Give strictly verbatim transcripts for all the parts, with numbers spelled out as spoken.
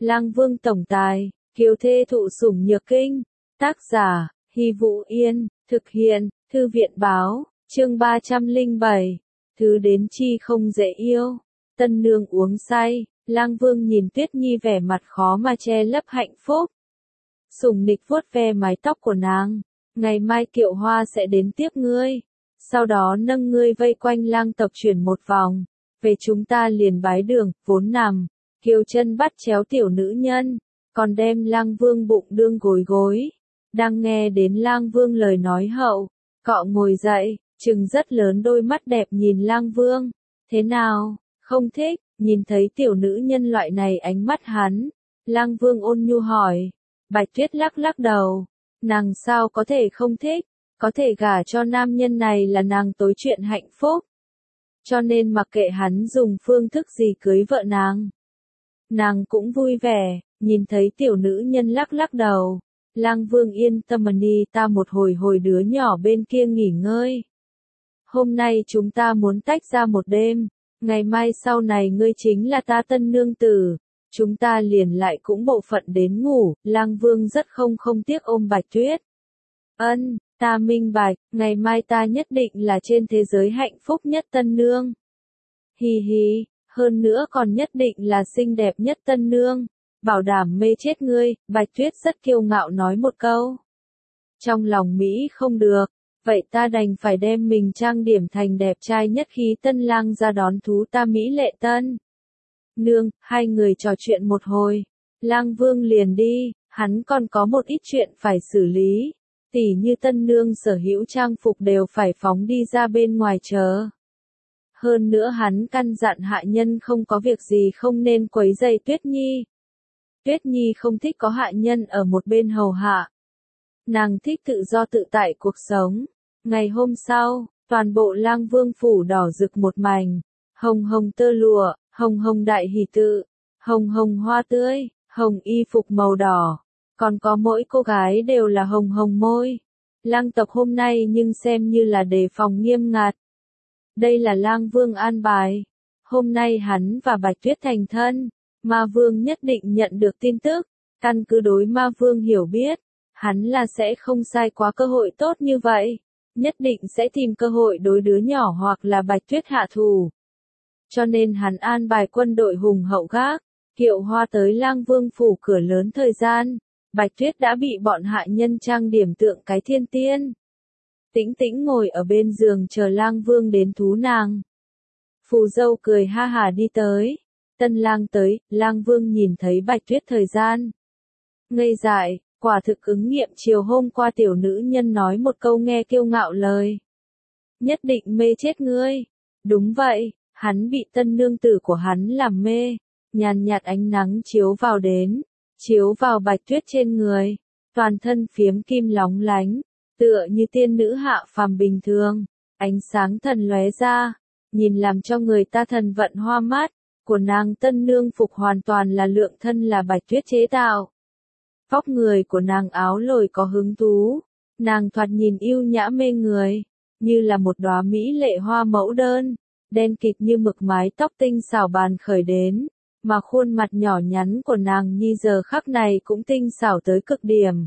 Lang Vương tổng tài, kiều thê thụ sủng nhược kinh. Tác giả, Hy Vũ Yên, thực hiện, Thư viện báo, chương ba trăm lẻ bảy. Thứ đến chi không dễ yêu. Tân nương uống say, Lang Vương nhìn Tuyết Nhi vẻ mặt khó mà che lấp hạnh phúc. Sủng nịch vuốt ve mái tóc của nàng. Ngày mai Kiệu Hoa sẽ đến tiếp ngươi. Sau đó nâng ngươi vây quanh lang tộc chuyển một vòng. Về chúng ta liền bái đường, vốn nằm. Kiều chân bắt chéo tiểu nữ nhân. Còn đem Lang Vương bụng đương gối gối. Đang nghe đến Lang Vương lời nói hậu. Cọ ngồi dậy, trừng rất lớn đôi mắt đẹp nhìn Lang Vương. Thế nào, không thích, nhìn thấy tiểu nữ nhân loại này ánh mắt hắn. Lang Vương ôn nhu hỏi. Bạch Tuyết lắc lắc đầu. Nàng sao có thể không thích, có thể gả cho nam nhân này là nàng tối chuyện hạnh phúc. Cho nên mặc kệ hắn dùng phương thức gì cưới vợ nàng. Nàng cũng vui vẻ, nhìn thấy tiểu nữ nhân lắc lắc đầu. Lang Vương yên tâm đi, ta một hồi hồi đứa nhỏ bên kia nghỉ ngơi. Hôm nay chúng ta muốn tách ra một đêm, ngày mai sau này ngươi chính là ta tân nương tử. Chúng ta liền lại cũng bộ phận đến ngủ. Lang Vương rất không không tiếc ôm Bạch Tuyết. Ân, ta minh bạch, ngày mai ta nhất định là trên thế giới hạnh phúc nhất tân nương. Hi hi, hơn nữa còn nhất định là xinh đẹp nhất tân nương. Bảo đảm mê chết ngươi, Bạch Tuyết rất kiêu ngạo nói một câu. Trong lòng Mỹ không được, vậy ta đành phải đem mình trang điểm thành đẹp trai nhất khí tân lang ra đón thú ta Mỹ lệ tân. Nương, hai người trò chuyện một hồi. Lang Vương liền đi, hắn còn có một ít chuyện phải xử lý. Tỉ như tân nương sở hữu trang phục đều phải phóng đi ra bên ngoài chờ. Hơn nữa hắn căn dặn hạ nhân không có việc gì không nên quấy rầy Tuyết Nhi. Tuyết Nhi không thích có hạ nhân ở một bên hầu hạ. Nàng thích tự do tự tại cuộc sống. Ngày hôm sau, toàn bộ Lang Vương phủ đỏ rực một mảnh. Hồng hồng tơ lụa, hồng hồng đại hỷ tự, hồng hồng hoa tươi, hồng y phục màu đỏ. Còn có mỗi cô gái đều là hồng hồng môi. Lang tộc hôm nay nhưng xem như là đề phòng nghiêm ngặt. Đây là Lang Vương an bài. Hôm nay hắn và Bạch Tuyết thành thân. Ma Vương nhất định nhận được tin tức. Căn cứ đối Ma Vương hiểu biết, hắn là sẽ không sai quá cơ hội tốt như vậy. Nhất định sẽ tìm cơ hội đối đứa nhỏ hoặc là Bạch Tuyết hạ thủ. Cho nên hắn an bài quân đội hùng hậu gác. Kiệu Hoa tới Lang Vương phủ cửa lớn thời gian. Bạch Tuyết đã bị bọn hạ nhân trang điểm tượng cái thiên tiên. Tĩnh tĩnh ngồi ở bên giường chờ Lang Vương đến thú nàng. Phù dâu cười ha hà đi tới. Tân lang tới, Lang Vương nhìn thấy Bạch Tuyết thời gian. Ngây dại, quả thực ứng nghiệm chiều hôm qua tiểu nữ nhân nói một câu nghe kiêu ngạo lời. Nhất định mê chết ngươi. Đúng vậy, hắn bị tân nương tử của hắn làm mê. Nhàn nhạt ánh nắng chiếu vào đến. Chiếu vào Bạch Tuyết trên người, toàn thân phiếm kim lóng lánh, tựa như tiên nữ hạ phàm bình thường, ánh sáng thần lóe ra, nhìn làm cho người ta thần vận hoa mắt, của nàng tân nương phục hoàn toàn là lượng thân là Bạch Tuyết chế tạo. Vóc người của nàng áo lồi có hứng thú, nàng thoạt nhìn yêu nhã mê người, như là một đóa mỹ lệ hoa mẫu đơn, đen kịt như mực mái tóc tinh xảo bàn khởi đến. Mà khuôn mặt nhỏ nhắn của nàng nhi giờ khắc này cũng tinh xảo tới cực điểm.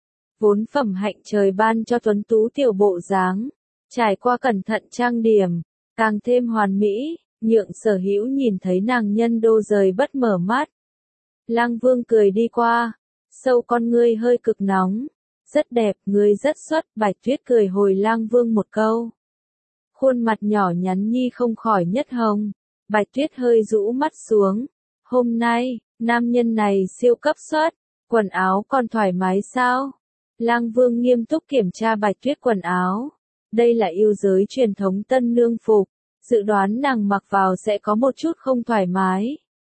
Vốn phẩm hạnh trời ban cho tuấn tú tiểu bộ dáng, trải qua cẩn thận trang điểm, càng thêm hoàn mỹ, nhượng sở hữu nhìn thấy nàng nhân đô rời bất mở mắt. Lang Vương cười đi qua, sâu con ngươi hơi cực nóng, rất đẹp, ngươi rất xuất, Bạch Tuyết cười hồi Lang Vương một câu. Khuôn mặt nhỏ nhắn nhi không khỏi nhất hồng, Bạch Tuyết hơi rũ mắt xuống. Hôm nay, nam nhân này siêu cấp xuất, quần áo còn thoải mái sao? Lang Vương nghiêm túc kiểm tra Bạch Tuyết quần áo. Đây là yêu giới truyền thống tân nương phục, dự đoán nàng mặc vào sẽ có một chút không thoải mái.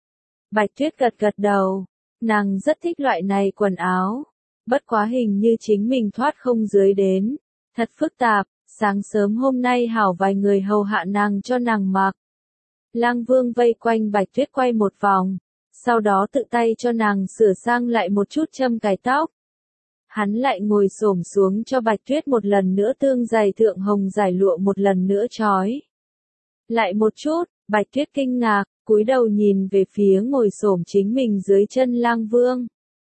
Bạch Tuyết gật gật đầu, nàng rất thích loại này quần áo. Bất quá hình như chính mình thoát không dưới đến, thật phức tạp, sáng sớm hôm nay hảo vài người hầu hạ nàng cho nàng mặc. Lang Vương vây quanh Bạch Tuyết quay một vòng, sau đó tự tay cho nàng sửa sang lại một chút châm cài tóc. Hắn lại ngồi xổm xuống cho Bạch Tuyết một lần nữa tương giày thượng hồng giải lụa một lần nữa trói. Lại một chút, Bạch Tuyết kinh ngạc, cúi đầu nhìn về phía ngồi xổm chính mình dưới chân Lang Vương.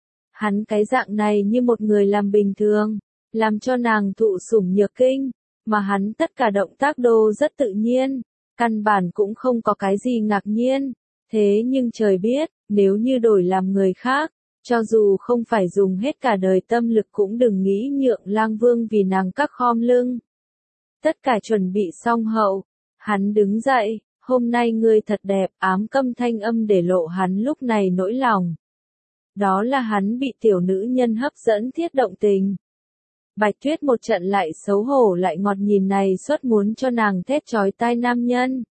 Hắn cái dạng này như một người làm bình thường, làm cho nàng thụ sủng nhược kinh, mà hắn tất cả động tác đô rất tự nhiên, căn bản cũng không có cái gì ngạc nhiên. Thế nhưng trời biết, nếu như đổi làm người khác, cho dù không phải dùng hết cả đời tâm lực cũng đừng nghĩ nhượng Lang Vương vì nàng các khom lưng. Tất cả chuẩn bị xong hậu, hắn đứng dậy, hôm nay ngươi thật đẹp, ám câm thanh âm để lộ hắn lúc này nỗi lòng. Đó là hắn bị tiểu nữ nhân hấp dẫn thiết động tình. Bạch Tuyết một trận lại xấu hổ lại ngọt nhìn này suốt muốn cho nàng thét chói tai nam nhân.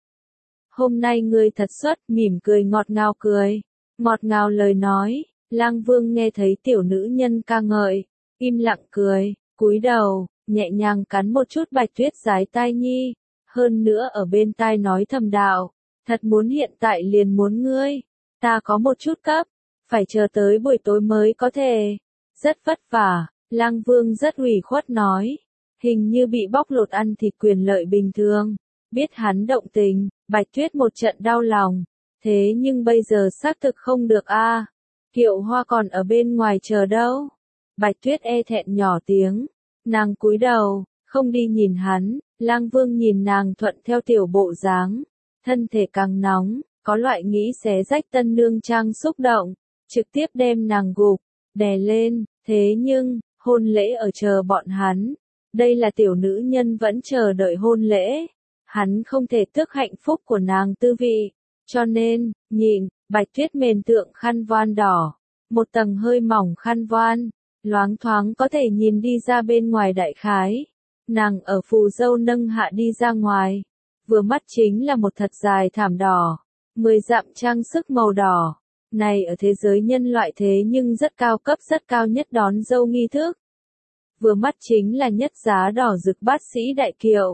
Hôm nay ngươi thật xuất, mỉm cười ngọt ngào cười, ngọt ngào lời nói. Lang Vương nghe thấy tiểu nữ nhân ca ngợi, im lặng cười, cúi đầu, nhẹ nhàng cắn một chút Bạch Tuyết dái tai nhi, hơn nữa ở bên tai nói thầm đạo, thật muốn hiện tại liền muốn ngươi, ta có một chút cấp, phải chờ tới buổi tối mới có thể, rất vất vả. Lang Vương rất ủy khuất nói, hình như bị bóc lột ăn thịt quyền lợi bình thường, biết hắn động tình, Bạch Tuyết một trận đau lòng, thế nhưng bây giờ xác thực không được a. À. Kiệu Hoa còn ở bên ngoài chờ đâu. Bạch Tuyết e thẹn nhỏ tiếng, nàng cúi đầu, không đi nhìn hắn. Lang Vương nhìn nàng thuận theo tiểu bộ dáng, thân thể càng nóng, có loại nghĩ xé rách tân nương trang xúc động, trực tiếp đem nàng gục, đè lên. Thế nhưng, hôn lễ ở chờ bọn hắn, đây là tiểu nữ nhân vẫn chờ đợi hôn lễ, hắn không thể tước hạnh phúc của nàng tư vị, cho nên, nhìn, Bạch Tuyết mền tượng khăn voan đỏ, một tầng hơi mỏng khăn voan, loáng thoáng có thể nhìn đi ra bên ngoài đại khái, nàng ở phù dâu nâng hạ đi ra ngoài, vừa mắt chính là một thật dài thảm đỏ, mười dặm trang sức màu đỏ. Này ở thế giới nhân loại thế nhưng rất cao cấp rất cao nhất đón dâu nghi thức. Vừa mắt chính là nhất giá đỏ rực bát sĩ đại kiệu.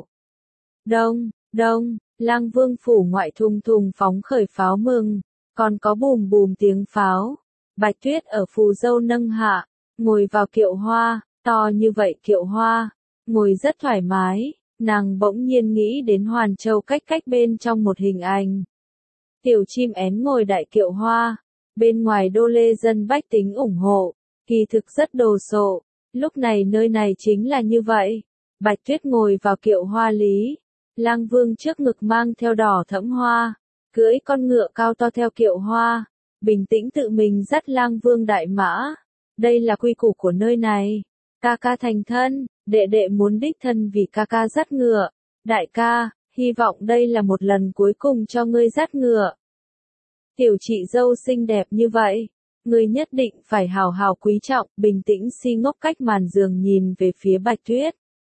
Đông, đông, Lang Vương phủ ngoại thùng thùng phóng khởi pháo mừng, còn có bùm bùm tiếng pháo. Bạch Tuyết ở phù dâu nâng hạ, ngồi vào kiệu hoa, to như vậy kiệu hoa, ngồi rất thoải mái, nàng bỗng nhiên nghĩ đến Hoàn Châu cách cách bên trong một hình ảnh. Tiểu chim én ngồi đại kiệu hoa. Bên ngoài đô lê dân bách tính ủng hộ, kỳ thực rất đồ sộ, lúc này nơi này chính là như vậy. Bạch Tuyết ngồi vào kiệu hoa lý, Lang Vương trước ngực mang theo đỏ thẫm hoa, cưỡi con ngựa cao to theo kiệu hoa, bình tĩnh tự mình dắt Lang Vương đại mã. Đây là quy củ của nơi này, ca ca thành thân, đệ đệ muốn đích thân vì ca ca dắt ngựa, đại ca, hy vọng đây là một lần cuối cùng cho ngươi dắt ngựa. Tiểu chị dâu xinh đẹp như vậy, ngươi nhất định phải hào hào quý trọng, bình tĩnh si ngốc cách màn giường nhìn về phía Bạch Tuyết.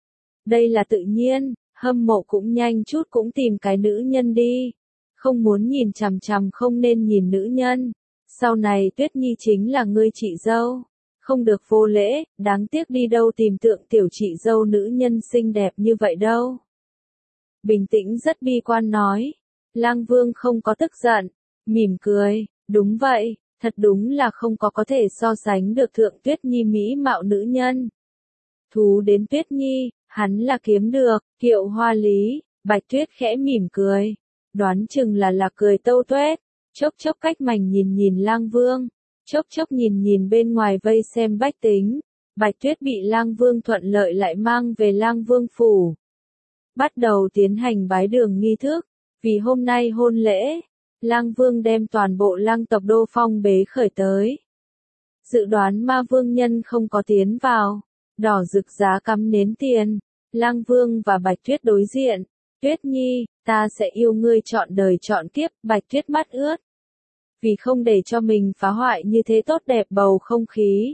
Đây là tự nhiên, hâm mộ cũng nhanh chút cũng tìm cái nữ nhân đi, không muốn nhìn chằm chằm không nên nhìn nữ nhân, sau này Tuyết Nhi chính là ngươi chị dâu, không được vô lễ, đáng tiếc đi đâu tìm tượng tiểu chị dâu nữ nhân xinh đẹp như vậy đâu. Bình tĩnh rất bi quan nói, Lang Vương không có tức giận. Mỉm cười, đúng vậy, thật đúng là không có có thể so sánh được thượng Tuyết Nhi mỹ mạo nữ nhân. Thú đến Tuyết Nhi, hắn là kiếm được, kiệu hoa lý, Bạch Tuyết khẽ mỉm cười, đoán chừng là là cười tâu tuét, chốc chốc cách mảnh nhìn nhìn Lang Vương, chốc chốc nhìn nhìn bên ngoài vây xem bách tính, Bạch Tuyết bị Lang Vương thuận lợi lại mang về Lang Vương phủ. Bắt đầu tiến hành bái đường nghi thức, vì hôm nay hôn lễ. Lang Vương đem toàn bộ Lang tộc đô phong bế khởi tới. Dự đoán ma vương nhân không có tiến vào, đỏ rực giá cắm nến tiền, Lang Vương và Bạch Tuyết đối diện, Tuyết Nhi, ta sẽ yêu ngươi trọn đời trọn kiếp, Bạch Tuyết mắt ướt. Vì không để cho mình phá hoại như thế tốt đẹp bầu không khí.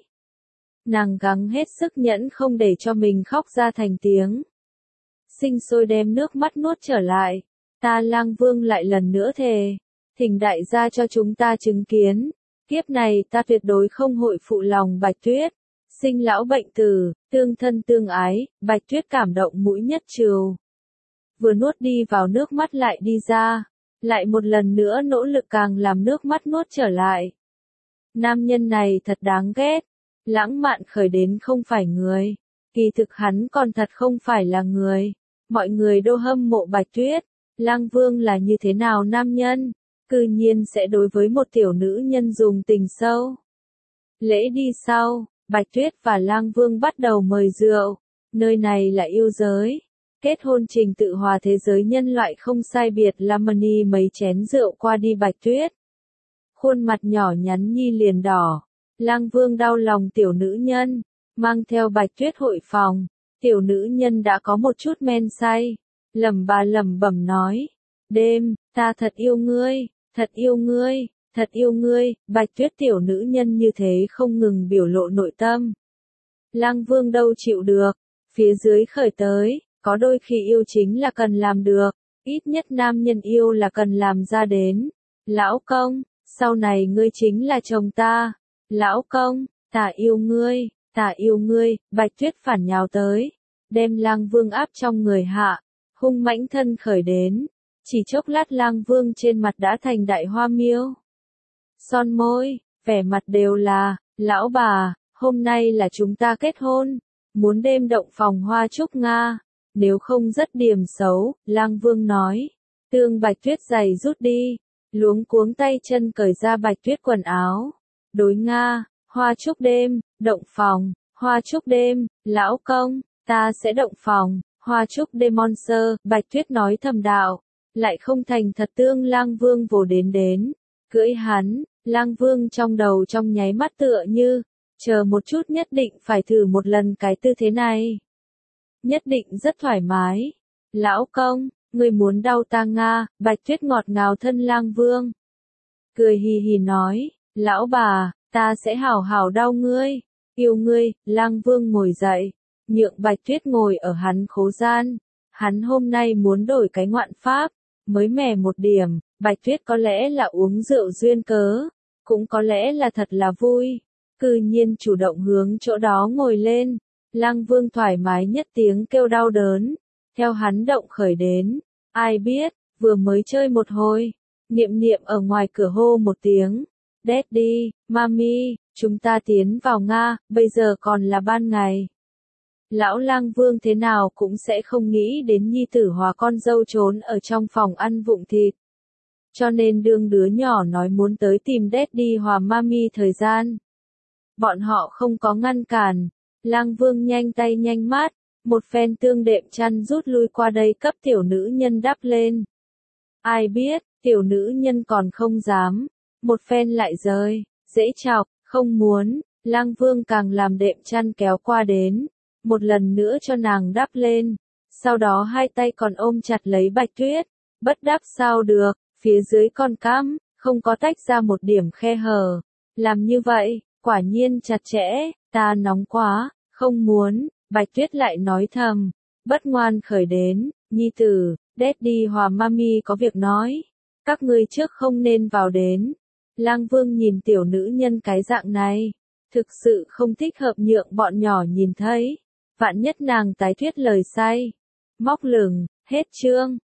Nàng gắng hết sức nhẫn không để cho mình khóc ra thành tiếng. Sinh sôi đem nước mắt nuốt trở lại, ta Lang Vương lại lần nữa thề. Thỉnh đại gia cho chúng ta chứng kiến, kiếp này ta tuyệt đối không hội phụ lòng Bạch Tuyết, sinh lão bệnh tử, tương thân tương ái, Bạch Tuyết cảm động mũi nhất trừ. Vừa nuốt đi vào nước mắt lại đi ra, lại một lần nữa nỗ lực càng làm nước mắt nuốt trở lại. Nam nhân này thật đáng ghét, lãng mạn khởi đến không phải người, kỳ thực hắn còn thật không phải là người, mọi người đô hâm mộ Bạch Tuyết, Lang Vương là như thế nào nam nhân? cư nhiên sẽ đối với một tiểu nữ nhân dùng tình sâu. Lễ đi sau, Bạch Tuyết và Lang Vương bắt đầu mời rượu, nơi này là yêu giới. Kết hôn trình tự hòa thế giới nhân loại không sai biệt Lamani mấy chén rượu qua đi Bạch Tuyết. Khuôn mặt nhỏ nhắn nhi liền đỏ, Lang Vương đau lòng tiểu nữ nhân, mang theo Bạch Tuyết hội phòng, tiểu nữ nhân đã có một chút men say, lẩm bà lẩm bẩm nói, đêm, ta thật yêu ngươi, thật yêu ngươi, thật yêu ngươi, Bạch Tuyết tiểu nữ nhân như thế không ngừng biểu lộ nội tâm. Lang Vương đâu chịu được, phía dưới khởi tới, có đôi khi yêu chính là cần làm được, ít nhất nam nhân yêu là cần làm ra đến. Lão công, sau này ngươi chính là chồng ta. Lão công, ta yêu ngươi, ta yêu ngươi, Bạch Tuyết phản nhào tới, đem Lang Vương áp trong người hạ, hung mãnh thân khởi đến, chỉ chốc lát Lang Vương trên mặt đã thành đại hoa miêu. Son môi, vẻ mặt đều là, lão bà, hôm nay là chúng ta kết hôn, muốn đêm động phòng hoa trúc Nga, nếu không rất điểm xấu, Lang Vương nói, tương Bạch Tuyết giày rút đi, luống cuống tay chân cởi ra Bạch Tuyết quần áo, đối Nga, hoa trúc đêm, động phòng, hoa trúc đêm, lão công, ta sẽ động phòng, hoa trúc đêm monster, Bạch Tuyết nói thầm đạo, lại không thành thật tương Lang Vương vồ đến đến, cưỡi hắn, Lang Vương trong đầu trong nháy mắt tựa như, chờ một chút nhất định phải thử một lần cái tư thế này. Nhất định rất thoải mái. Lão công, ngươi muốn đau ta Nga, Bạch Tuyết ngọt ngào thân Lang Vương. Cười hì hì nói, lão bà, ta sẽ hảo hảo đau ngươi, yêu ngươi, Lang Vương ngồi dậy, nhượng Bạch Tuyết ngồi ở hắn khố gian. Hắn hôm nay muốn đổi cái ngoạn pháp, mới mẻ một điểm, Bạch Tuyết có lẽ là uống rượu duyên cớ, cũng có lẽ là thật là vui, cư nhiên chủ động hướng chỗ đó ngồi lên. Lang Vương thoải mái nhất tiếng kêu đau đớn, theo hắn động khởi đến, ai biết, vừa mới chơi một hồi, Niệm Niệm ở ngoài cửa hô một tiếng, Daddy, Mami, chúng ta tiến vào Nga, bây giờ còn là ban ngày. Lão Lang Vương thế nào cũng sẽ không nghĩ đến nhi tử hòa con dâu trốn ở trong phòng ăn vụng thịt. Cho nên đương đứa nhỏ nói muốn tới tìm Daddy hòa Mami thời gian. Bọn họ không có ngăn cản. Lang Vương nhanh tay nhanh mắt, một phen tương đệm chăn rút lui qua đây cấp tiểu nữ nhân đắp lên. Ai biết, tiểu nữ nhân còn không dám, một phen lại rơi, dễ chọc, không muốn, Lang Vương càng làm đệm chăn kéo qua đến, một lần nữa cho nàng đắp lên, sau đó hai tay còn ôm chặt lấy Bạch Tuyết, bất đắp sao được, phía dưới con cắm, không có tách ra một điểm khe hở, làm như vậy, quả nhiên chặt chẽ. Ta nóng quá, không muốn, Bạch Tuyết lại nói thầm, bất ngoan khởi đến, nhi tử, Daddy hòa Mami có việc nói, các ngươi trước không nên vào đến. Lang Vương nhìn tiểu nữ nhân cái dạng này, thực sự không thích hợp nhượng bọn nhỏ nhìn thấy, vạn nhất nàng tái thuyết lời say, móc lửng, hết chương.